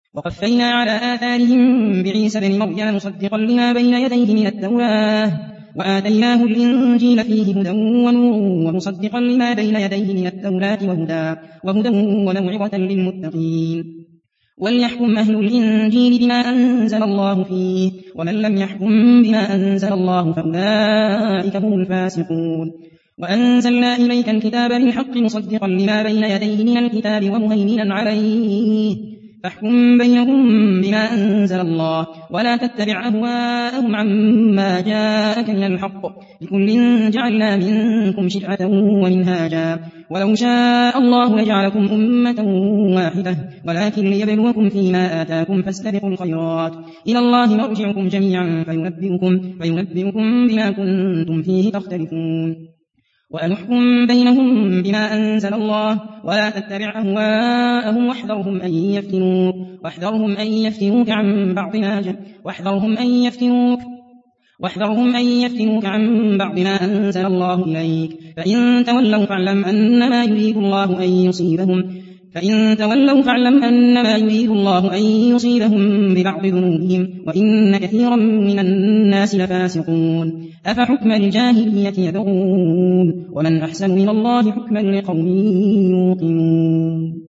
وقفينا على آثارهم بعيسى بن مريم مصدقا لما بين يديه من التوراة وآتيناه الإنجيل فيه هدى ونور ومصدقا لما بين يديه من التوراة وهدى وموعظة للمتقين. وليحكم أهل الإنجيل بما أنزل الله فيه ومن لم يحكم بما أنزل الله فأولئك هم الفاسقون. وأنزلنا إليك الكتاب بالحق مصدقا لما بين يديه من الكتاب ومهيمنا عليه فاحكم بينهم بما أنزل الله ولا تتبع أهواءهم عما جاءك من الحق لكل جعلنا منكم شرعة ومنهاجا ولو شاء الله لجعلكم أمة واحدة ولكن ليبلوكم فيما آتاكم فاستبقوا الخيرات إلى الله مرجعكم جميعا فينبئكم بما كنتم فيه تختلفون. وأنحكم بينهم بما أنزل الله ولا تتبع أهواءهم واحذرهم أن يفتنوك عن بعض ما أنزل الله إليك فإن تولوا فاعلم أنما يريد الله أن يصيبهم ببعض ذنوبهم وإن كثيرا من الناس لفاسقون. أفحكم الجاهلية يبغون ومن أحسن من الله حكما لقوم يوقنون.